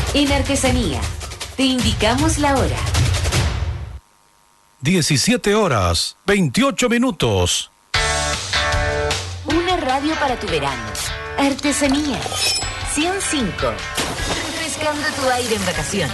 En Artesanía, te indicamos la hora. 17 horas, 28 minutos. Una radio para tu verano. Artesanía 105. Refrescando tu aire en vacaciones.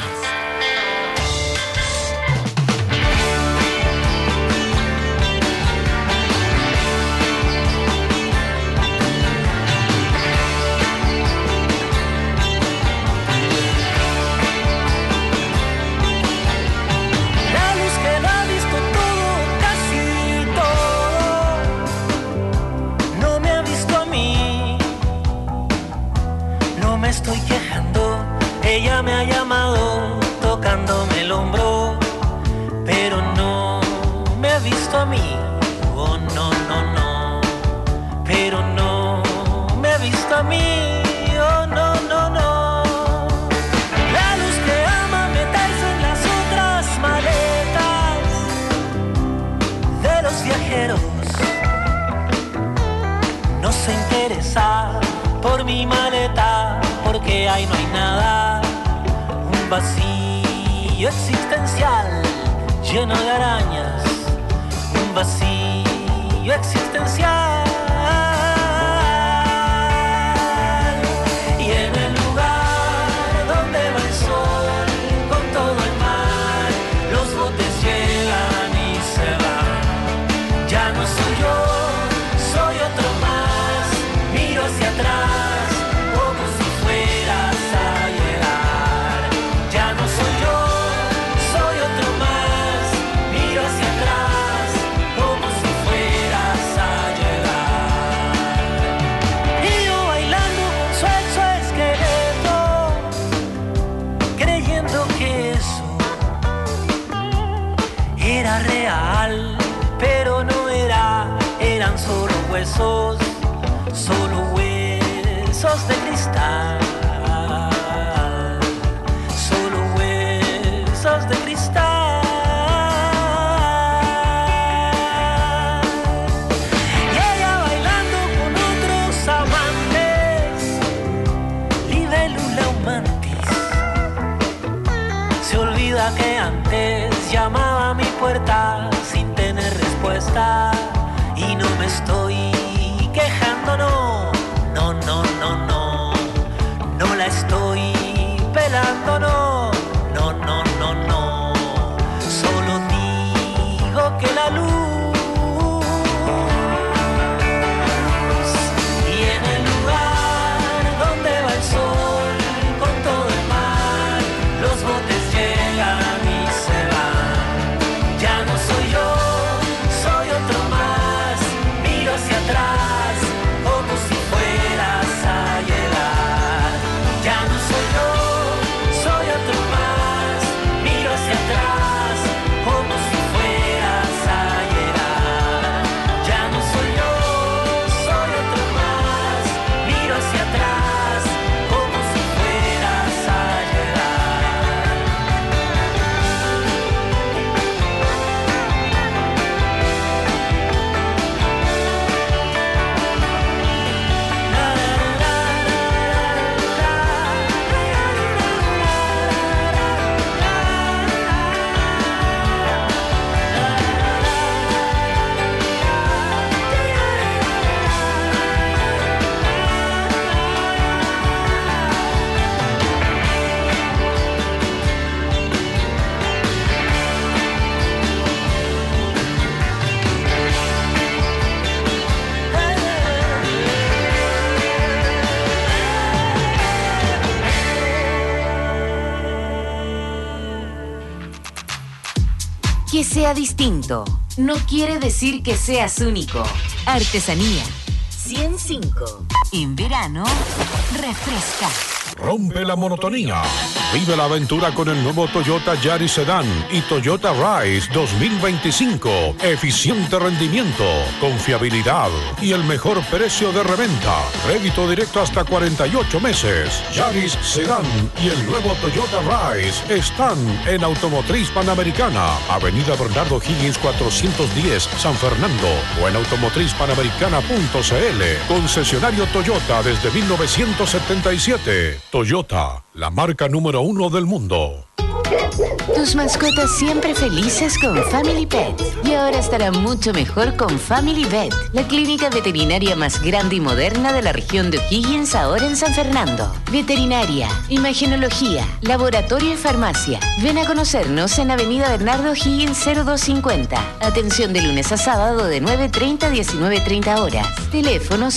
Estoy quejando, ella me ha llamado tocándome el hombro, pero no me ha visto a mí, oh no, no, no, pero no me ha visto a mí, oh no, no, no. La luz que ama meterse en las otras maletas de los viajeros no se interesa por mi maleta, porque ahí no hay nada, un vacío existencial lleno de arañas, un vacío existencial. Y en el lugar donde va el sol con todo el mar, los botes llegan y se van. Ya no soy yo, soy otro más, miro hacia atrás. Real, pero no era, eran solo huesos de cristal, solo huesos de cristal. Y ella bailando con otros amantes, libélula mantis, se olvida que antes llamaba a mi puerta sin tener respuesta, y no me estoy quejando, no, no, no, no, no, no la estoy pelando, no, no, no, no, no, solo digo que la luz, y en el lugar donde va el sol con todo el mar, los botes llegan y se van. Ya no soy yo, soy otro más, miro hacia atrás como si fueras a llegar. Ya no soy yo, soy otro más, miro hacia atrás como si fueras a llegar. Ya no soy yo, soy otro más, miro hacia atrás como si fueras a llegar. Que sea distinto no quiere decir que seas único. Artesanía 105. En verano, refresca. Rompe la monotonía. Vive la aventura con el nuevo Toyota Yaris Sedan y Toyota Rise 2025. Eficiente rendimiento, confiabilidad y el mejor precio de reventa. Crédito directo hasta 48 meses. Yaris Sedan y el nuevo Toyota Rise están en Automotriz Panamericana, Avenida Bernardo Higgins 410, San Fernando, o en automotrizpanamericana.cl. Concesionario Toyota desde 1977. Toyota, la marca número 1 del mundo. Tus mascotas siempre felices con Family Pet. Y ahora estará mucho mejor con Family Vet, la clínica veterinaria más grande y moderna de la región de O'Higgins, ahora en San Fernando. Veterinaria, imagenología, laboratorio y farmacia. Ven a conocernos en Avenida Bernardo O'Higgins 0250. Atención de lunes a sábado de 9:30 a 19:30 horas. Teléfono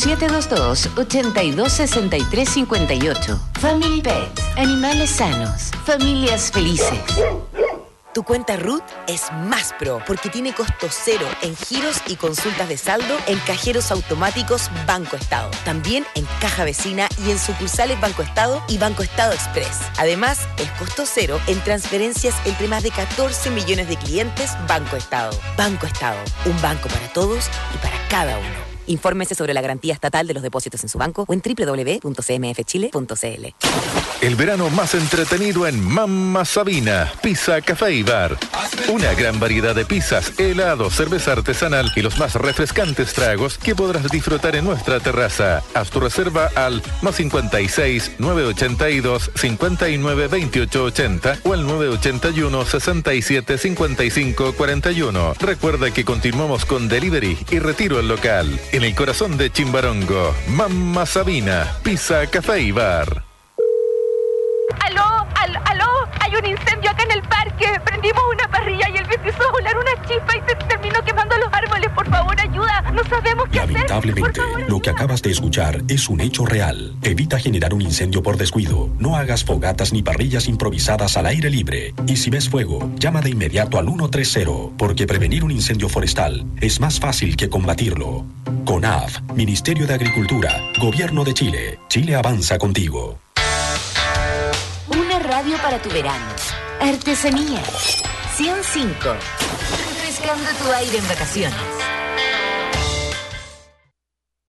722-826358. Family Pet, animales sanos, familias felices. Tu cuenta RUT es más pro porque tiene costo cero en giros y consultas de saldo en cajeros automáticos Banco Estado. También en Caja Vecina y en sucursales Banco Estado y Banco Estado Express. Además, es costo cero en transferencias entre más de 14 millones de clientes Banco Estado. Banco Estado, un banco para todos y para cada uno. Infórmese sobre la garantía estatal de los depósitos en su banco o en www.cmfchile.cl. El verano más entretenido en Mamma Sabina, Pizza, Café y Bar. Una gran variedad de pizzas, helados, cerveza artesanal y los más refrescantes tragos que podrás disfrutar en nuestra terraza. Haz tu reserva al +56 982 59 28 80 o al 981 67 55 41. Recuerda que continuamos con delivery y retiro al local. En el corazón de Chimbarongo, Mamma Sabina, Pizza, Café y Bar. ¡Aló! Hay un incendio acá en el parque. Prendimos una parrilla y él empezó a volar una chispa y se terminó quemando los árboles. Por favor, ayuda. No sabemos qué hacer. Lamentablemente, lo que acabas de escuchar es un hecho real. Evita generar un incendio por descuido. No hagas fogatas ni parrillas improvisadas al aire libre. Y si ves fuego, llama de inmediato al 130, porque prevenir un incendio forestal es más fácil que combatirlo. CONAF, Ministerio de Agricultura, Gobierno de Chile. Chile avanza contigo. Una radio para tu verano. Artesanía. 105. Refrescando tu aire en vacaciones.